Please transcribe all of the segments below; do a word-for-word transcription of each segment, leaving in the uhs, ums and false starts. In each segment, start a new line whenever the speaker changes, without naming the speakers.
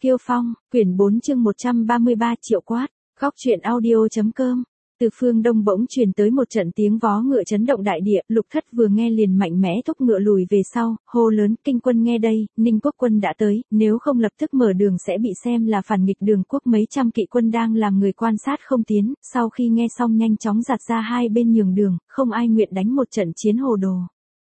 Kiêu Phong, quyển bốn chương một trăm ba mươi ba Triệu Quát, góc truyện audio.com. Từ phương đông bỗng truyền tới một trận tiếng vó ngựa chấn động đại địa, Lục Thất vừa nghe liền mạnh mẽ thúc ngựa lùi về sau, hô lớn, Kinh quân nghe đây, Ninh quốc quân đã tới, nếu không lập tức mở đường sẽ bị xem là phản nghịch đường quốc. Mấy trăm kỵ quân đang làm người quan sát không tiến, sau khi nghe xong nhanh chóng giạt ra hai bên nhường đường, không ai nguyện đánh một trận chiến hồ đồ.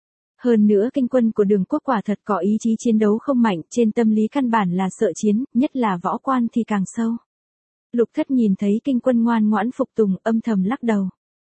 Hơn nữa Kinh quân của đường quốc quả thật có ý chí chiến đấu không mạnh, trên tâm lý căn bản là sợ chiến, nhất là võ quan thì càng sâu. Lục Thất nhìn thấy Kinh quân ngoan ngoãn phục tùng, âm thầm lắc đầu.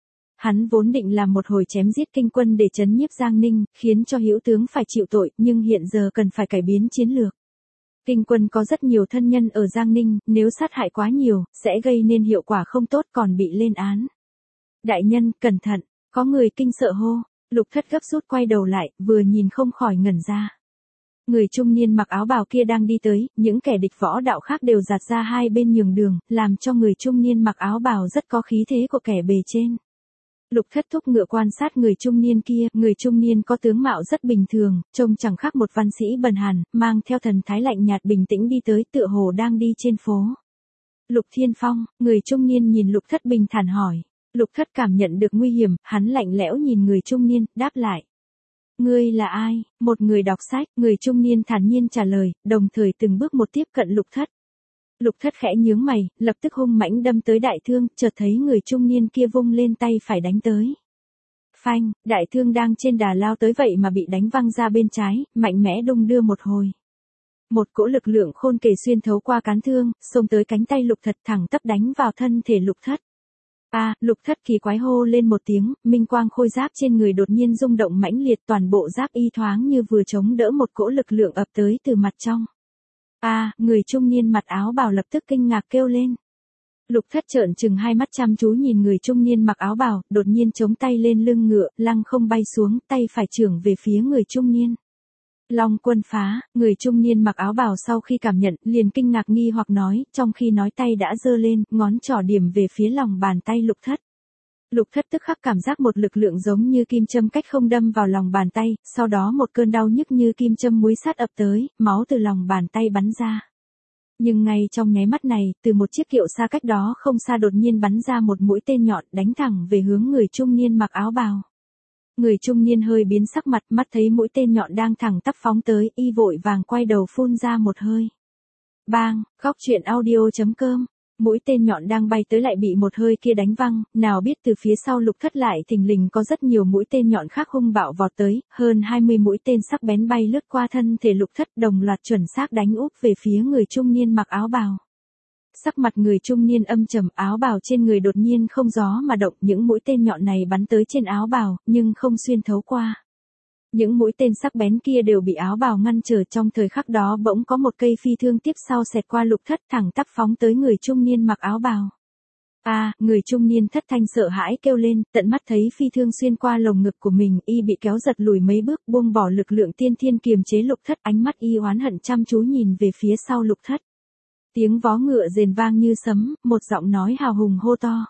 Hắn vốn định làm một hồi chém giết Kinh quân để trấn nhiếp Giang Ninh, khiến cho hữu tướng phải chịu tội, nhưng hiện giờ cần phải cải biến chiến lược. Kinh quân có rất nhiều thân nhân ở Giang Ninh, nếu sát hại quá nhiều, sẽ gây nên hiệu quả không tốt còn bị lên án. Đại nhân, cẩn thận, có người kinh sợ hô. Lục Thất gấp rút quay đầu lại, vừa nhìn không khỏi ngẩn ra. Người trung niên mặc áo bào kia đang đi tới, những kẻ địch võ đạo khác đều giạt ra hai bên nhường đường, làm cho người trung niên mặc áo bào rất có khí thế của kẻ bề trên. Lục Thất thúc ngựa quan sát người trung niên kia, người trung niên có tướng mạo rất bình thường, trông chẳng khác một văn sĩ bần hàn, mang theo thần thái lạnh nhạt bình tĩnh đi tới, tựa hồ đang đi trên phố. Lục Thiên Phong, người trung niên nhìn Lục Thất bình thản hỏi. Lục Thất cảm nhận được nguy hiểm, hắn lạnh lẽo nhìn người trung niên, đáp lại. Ngươi là ai? Một người đọc sách, người trung niên thản nhiên trả lời, đồng thời từng bước một tiếp cận Lục Thất. Lục Thất khẽ nhướng mày, lập tức hung mãnh đâm tới đại thương, chợt thấy người trung niên kia vung lên tay phải đánh tới. Phanh, đại thương đang trên đà lao tới vậy mà bị đánh văng ra bên trái, mạnh mẽ đung đưa một hồi. Một cỗ lực lượng khôn kể xuyên thấu qua cán thương, xông tới cánh tay Lục Thất thẳng tắp đánh vào thân thể Lục Thất. A, à, Lục Thất kỳ quái hô lên một tiếng, minh quang khôi giáp trên người đột nhiên rung động mãnh liệt, toàn bộ giáp y thoáng như vừa chống đỡ một cỗ lực lượng ập tới từ mặt trong. A, à, người trung niên mặc áo bào lập tức kinh ngạc kêu lên. Lục Thất trợn trừng hai mắt chăm chú nhìn người trung niên mặc áo bào, đột nhiên chống tay lên lưng ngựa, lăng không bay xuống, tay phải chưởng về phía người trung niên. Long quân phá, người trung niên mặc áo bào sau khi cảm nhận, liền kinh ngạc nghi hoặc nói, trong khi nói tay đã giơ lên, ngón trỏ điểm về phía lòng bàn tay Lục Thất. Lục Thất tức khắc cảm giác một lực lượng giống như kim châm cách không đâm vào lòng bàn tay, sau đó một cơn đau nhức như kim châm muối sắt ập tới, máu từ lòng bàn tay bắn ra. Nhưng ngay trong nháy mắt này, từ một chiếc kiệu xa cách đó không xa đột nhiên bắn ra một mũi tên nhọn đánh thẳng về hướng người trung niên mặc áo bào. Người trung niên hơi biến sắc mặt, mắt thấy mũi tên nhọn đang thẳng tắp phóng tới, y vội vàng quay đầu phun ra một hơi. Bang, góc truyện audio.com. Mũi tên nhọn đang bay tới lại bị một hơi kia đánh văng, nào biết từ phía sau Lục Thất lại thình lình có rất nhiều mũi tên nhọn khác hung bạo vọt tới, hơn hai mươi mũi tên sắc bén bay lướt qua thân thể Lục Thất, đồng loạt chuẩn xác đánh úp về phía người trung niên mặc áo bào. Sắc mặt người trung niên âm trầm, áo bào trên người đột nhiên không gió mà động, những mũi tên nhọn này bắn tới trên áo bào, nhưng không xuyên thấu qua. Những mũi tên sắc bén kia đều bị áo bào ngăn trở, trong thời khắc đó bỗng có một cây phi thương tiếp sau xẹt qua Lục Thất thẳng tắp phóng tới người trung niên mặc áo bào. A, à, người trung niên thất thanh sợ hãi kêu lên, tận mắt thấy phi thương xuyên qua lồng ngực của mình, y bị kéo giật lùi mấy bước, buông bỏ lực lượng tiên thiên kiềm chế Lục Thất, ánh mắt y oán hận chăm chú nhìn về phía sau Lục Thất. Tiếng vó ngựa rền vang như sấm, một giọng nói hào hùng hô to.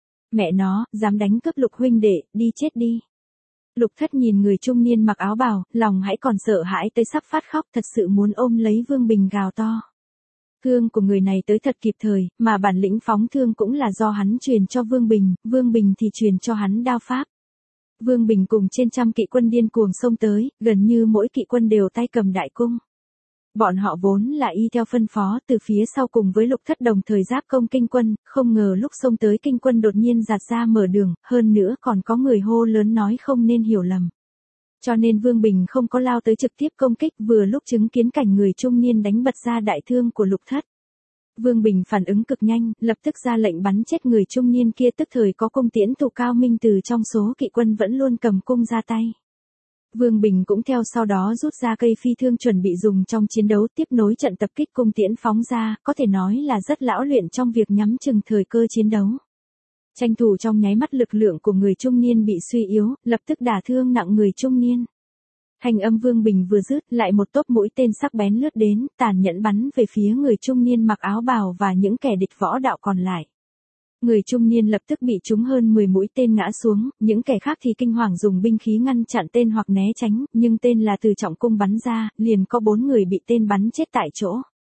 Mẹ nó, dám đánh cướp Lục huynh đệ, đi chết đi. Lục Thất nhìn người trung niên mặc áo bào, lòng hãy còn sợ hãi tới sắp phát khóc, thật sự muốn ôm lấy Vương Bình gào to. Thương của người này tới thật kịp thời, mà bản lĩnh phóng thương cũng là do hắn truyền cho Vương Bình, Vương Bình thì truyền cho hắn đao pháp. Vương Bình cùng trên trăm kỵ quân điên cuồng xông tới, gần như mỗi kỵ quân đều tay cầm đại cung. Bọn họ vốn là y theo phân phó từ phía sau cùng với Lục Thất đồng thời giáp công Kinh quân, không ngờ lúc xông tới Kinh quân đột nhiên giạt ra mở đường, hơn nữa còn có người hô lớn nói không nên hiểu lầm. Cho nên Vương Bình không có lao tới trực tiếp công kích, vừa lúc chứng kiến cảnh người trung niên đánh bật ra đại thương của Lục Thất. Vương Bình phản ứng cực nhanh, lập tức ra lệnh bắn chết người trung niên kia, tức thời có cung tiễn thủ cao minh từ trong số kỵ quân vẫn luôn cầm cung ra tay. Vương Bình cũng theo sau đó rút ra cây phi thương chuẩn bị dùng trong chiến đấu, tiếp nối trận tập kích cung tiễn phóng ra, có thể nói là rất lão luyện trong việc nhắm chừng thời cơ chiến đấu. Tranh thủ trong nháy mắt lực lượng của người trung niên bị suy yếu, lập tức đả thương nặng người trung niên. Hành âm Vương Bình vừa dứt, lại một tốp mũi tên sắc bén lướt đến, tàn nhẫn bắn về phía người trung niên mặc áo bào và những kẻ địch võ đạo còn lại. Người trung niên lập tức bị trúng hơn mười mũi tên ngã xuống, những kẻ khác thì kinh hoàng dùng binh khí ngăn chặn tên hoặc né tránh, nhưng tên là từ trọng cung bắn ra, liền có bốn người bị tên bắn chết tại chỗ.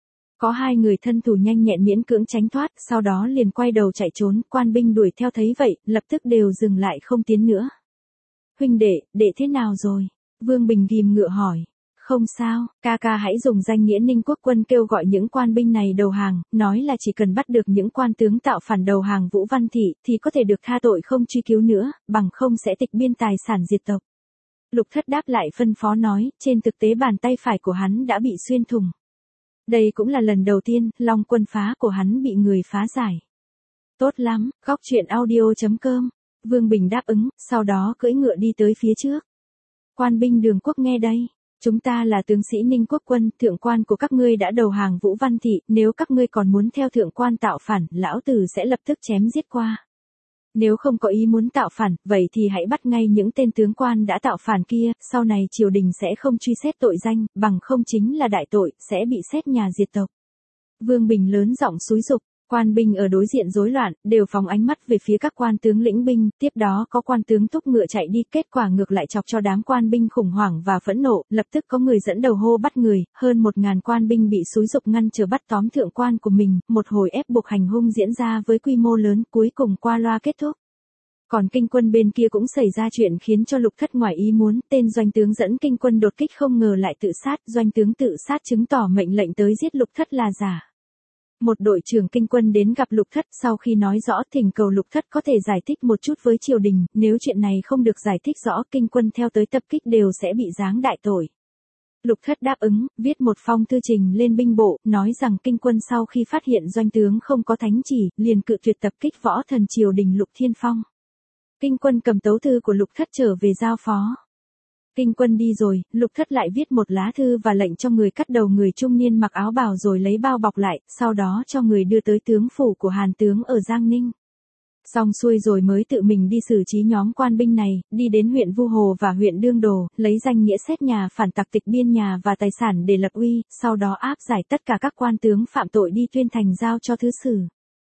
Có hai người thân thủ nhanh nhẹn miễn cưỡng tránh thoát, sau đó liền quay đầu chạy trốn, quan binh đuổi theo thấy vậy, lập tức đều dừng lại không tiến nữa. Huynh đệ, đệ thế nào rồi? Vương Bình ghim ngựa hỏi. Không sao, ca ca hãy dùng danh nghĩa Ninh Quốc quân kêu gọi những quan binh này đầu hàng, nói là chỉ cần bắt được những quan tướng tạo phản đầu hàng Vũ Văn Thị, thì có thể được tha tội không truy cứu nữa, bằng không sẽ tịch biên tài sản diệt tộc. Lục Thất đáp lại phân phó nói, trên thực tế bàn tay phải của hắn đã bị xuyên thủng. Đây cũng là lần đầu tiên, Long quân phá của hắn bị người phá giải. Tốt lắm, góc truyện audio chấm com. Vương Bình đáp ứng, sau đó cưỡi ngựa đi tới phía trước. Quan binh Đường Quốc nghe đây. Chúng ta là tướng sĩ Ninh Quốc quân, thượng quan của các ngươi đã đầu hàng Vũ Văn Thị, nếu các ngươi còn muốn theo thượng quan tạo phản, lão tử sẽ lập tức chém giết qua. Nếu không có ý muốn tạo phản, vậy thì hãy bắt ngay những tên tướng quan đã tạo phản kia, sau này triều đình sẽ không truy xét tội danh, bằng không chính là đại tội, sẽ bị xét nhà diệt tộc. Vương Bình lớn giọng xúi giục. Quan binh ở đối diện rối loạn, đều phóng ánh mắt về phía các quan tướng lĩnh binh, tiếp đó có quan tướng thúc ngựa chạy đi, kết quả ngược lại chọc cho đám quan binh khủng hoảng và phẫn nộ, lập tức có người dẫn đầu hô bắt người, hơn một ngàn quan binh bị xúi giục ngăn chờ bắt tóm thượng quan của mình, một hồi ép buộc hành hung diễn ra với quy mô lớn, cuối cùng qua loa kết thúc. Còn kinh quân bên kia cũng xảy ra chuyện khiến cho Lục Thất ngoài ý muốn, tên doanh tướng dẫn kinh quân đột kích không ngờ lại tự sát, doanh tướng tự sát chứng tỏ mệnh lệnh tới giết Lục Thất là giả. Một đội trưởng kinh quân đến gặp Lục Thất, sau khi nói rõ thỉnh cầu Lục Thất có thể giải thích một chút với triều đình, nếu chuyện này không được giải thích rõ kinh quân theo tới tập kích đều sẽ bị giáng đại tội. Lục Thất đáp ứng, viết một phong thư trình lên binh bộ, nói rằng kinh quân sau khi phát hiện doanh tướng không có thánh chỉ, liền cự tuyệt tập kích võ thần triều đình Lục Thiên Phong. Kinh quân cầm tấu thư của Lục Thất trở về giao phó. Kinh quân đi rồi, Lục Thất lại viết một lá thư và lệnh cho người cắt đầu người trung niên mặc áo bào rồi lấy bao bọc lại, sau đó cho người đưa tới tướng phủ của Hàn tướng ở Giang Ninh. Xong xuôi rồi mới tự mình đi xử trí nhóm quan binh này, đi đến huyện Vu Hồ và huyện Đương Đồ, lấy danh nghĩa xét nhà phản tặc tịch biên nhà và tài sản để lập uy, sau đó áp giải tất cả các quan tướng phạm tội đi tuyên thành giao cho thứ sử.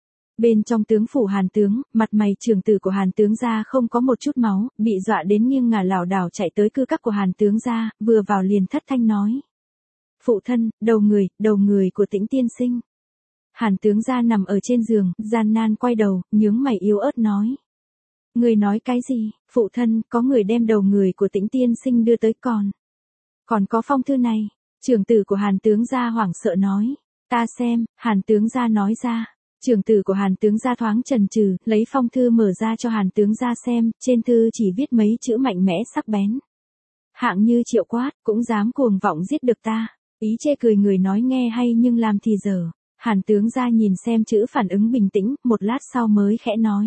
Bên trong tướng phủ Hàn tướng, mặt mày trưởng tử của Hàn tướng gia không có một chút máu, bị dọa đến nghiêng ngả lảo đảo chạy tới cư các của Hàn tướng gia, vừa vào liền thất thanh nói. Phụ thân, đầu người, đầu người của Tĩnh tiên sinh. Hàn tướng gia nằm ở trên giường, gian nan quay đầu, nhướng mày yếu ớt nói. Người nói cái gì, phụ thân, có người đem đầu người của Tĩnh tiên sinh đưa tới còn. Còn có phong thư này, trưởng tử của Hàn tướng gia hoảng sợ nói. Ta xem, Hàn tướng gia nói ra. Trưởng tử của Hàn tướng gia thoáng chần chừ, lấy phong thư mở ra cho Hàn tướng gia xem, trên thư chỉ viết mấy chữ mạnh mẽ sắc bén. Hạng như Triệu Quát, cũng dám cuồng vọng giết được ta. Ý chê cười người nói nghe hay nhưng làm thì dở. Hàn tướng gia nhìn xem chữ phản ứng bình tĩnh, một lát sau mới khẽ nói.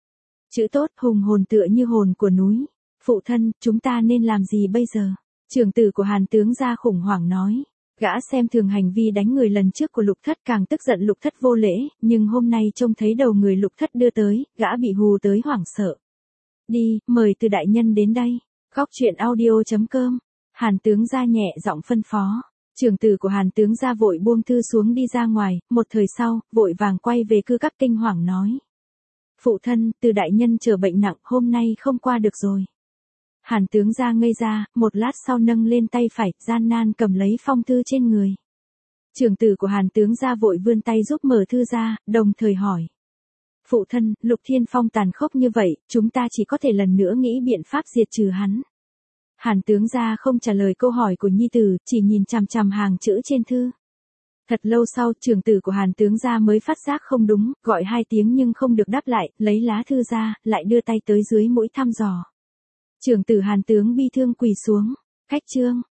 Chữ tốt, hùng hồn tựa như hồn của núi. Phụ thân, chúng ta nên làm gì bây giờ? Trưởng tử của Hàn tướng gia khủng hoảng nói. Gã xem thường hành vi đánh người lần trước của Lục Thất càng tức giận Lục Thất vô lễ, nhưng hôm nay trông thấy đầu người Lục Thất đưa tới, gã bị hù tới hoảng sợ. Đi, mời Từ đại nhân đến đây. Góc truyện audio chấm com. Hàn tướng gia nhẹ giọng phân phó. Trưởng tử của Hàn tướng gia vội buông thư xuống đi ra ngoài, một thời sau, vội vàng quay về cư các kinh hoàng nói. Phụ thân, Từ đại nhân trở bệnh nặng, hôm nay không qua được rồi. Hàn tướng gia ngây ra, một lát sau nâng lên tay phải, gian nan cầm lấy phong thư trên người. Trưởng tử của Hàn tướng gia vội vươn tay giúp mở thư ra, đồng thời hỏi. Phụ thân, Lục Thiên Phong tàn khốc như vậy, chúng ta chỉ có thể lần nữa nghĩ biện pháp diệt trừ hắn. Hàn tướng gia không trả lời câu hỏi của nhi tử, chỉ nhìn chằm chằm hàng chữ trên thư. Thật lâu sau, trưởng tử của Hàn tướng gia mới phát giác không đúng, gọi hai tiếng nhưng không được đáp lại, lấy lá thư ra, lại đưa tay tới dưới mũi thăm dò. Trưởng tử Hàn tướng bi thương quỳ xuống. Khách trương,